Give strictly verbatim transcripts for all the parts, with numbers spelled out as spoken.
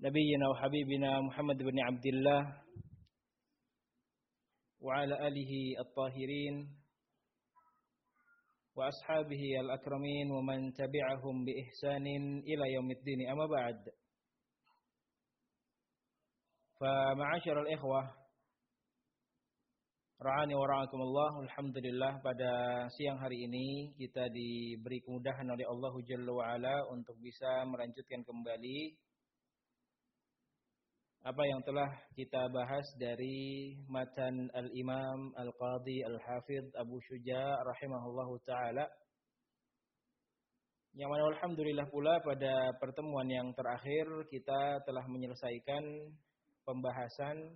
نبينا وحبيبنا محمد بن عبد الله وعلى آله الطاهرين وأصحابه الأكرمين ومن تبعهم بإحسان إلى يوم الدين أما بعد فمعاشر الإخوة ra'ani wa ra'akumullah. Alhamdulillah, pada siang hari ini kita diberi kemudahan oleh Allah Jalla wa Ala untuk bisa melanjutkan kembali apa yang telah kita bahas dari matan Al-Imam Al-Qadhi Al-Hafidh Abu Syuja' rahimahullahu ta'ala, yang mana alhamdulillah pula pada pertemuan yang terakhir kita telah menyelesaikan pembahasan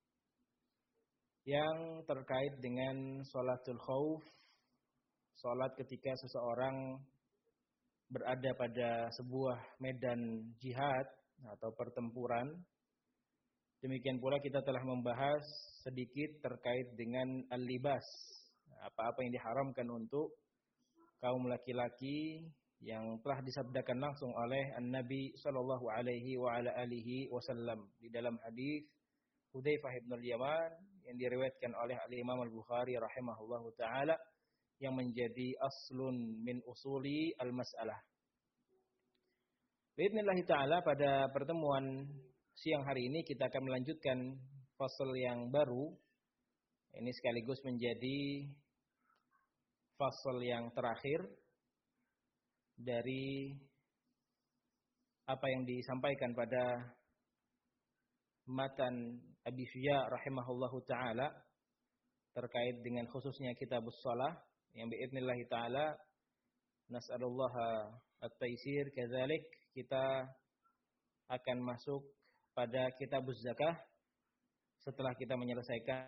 yang terkait dengan sholatul khauf, sholat ketika seseorang berada pada sebuah medan jihad atau pertempuran. Demikian pula kita telah membahas sedikit terkait dengan al-libas, apa-apa yang diharamkan untuk kaum laki-laki yang telah disabdakan langsung oleh An-Nabi sallallahu alaihi wa ala alihi wasallam di dalam hadis Hudzaifah bin al-Yaman yang diriwayatkan oleh Al-Imam Al-Bukhari rahimahullahu taala, yang menjadi aslun min usuli al-mas'alah. Bismillah taala, pada pertemuan siang hari ini kita akan melanjutkan fasal yang baru. Ini sekaligus menjadi fasal yang terakhir dari apa yang disampaikan pada matan Abi Syuja' rahimahullahu ta'ala terkait dengan khususnya kitabus shalah, yang biidznillah ta'ala nas'alullaha at-taysir. Kadzalik kita akan masuk pada kitabuz zakah setelah kita menyelesaikan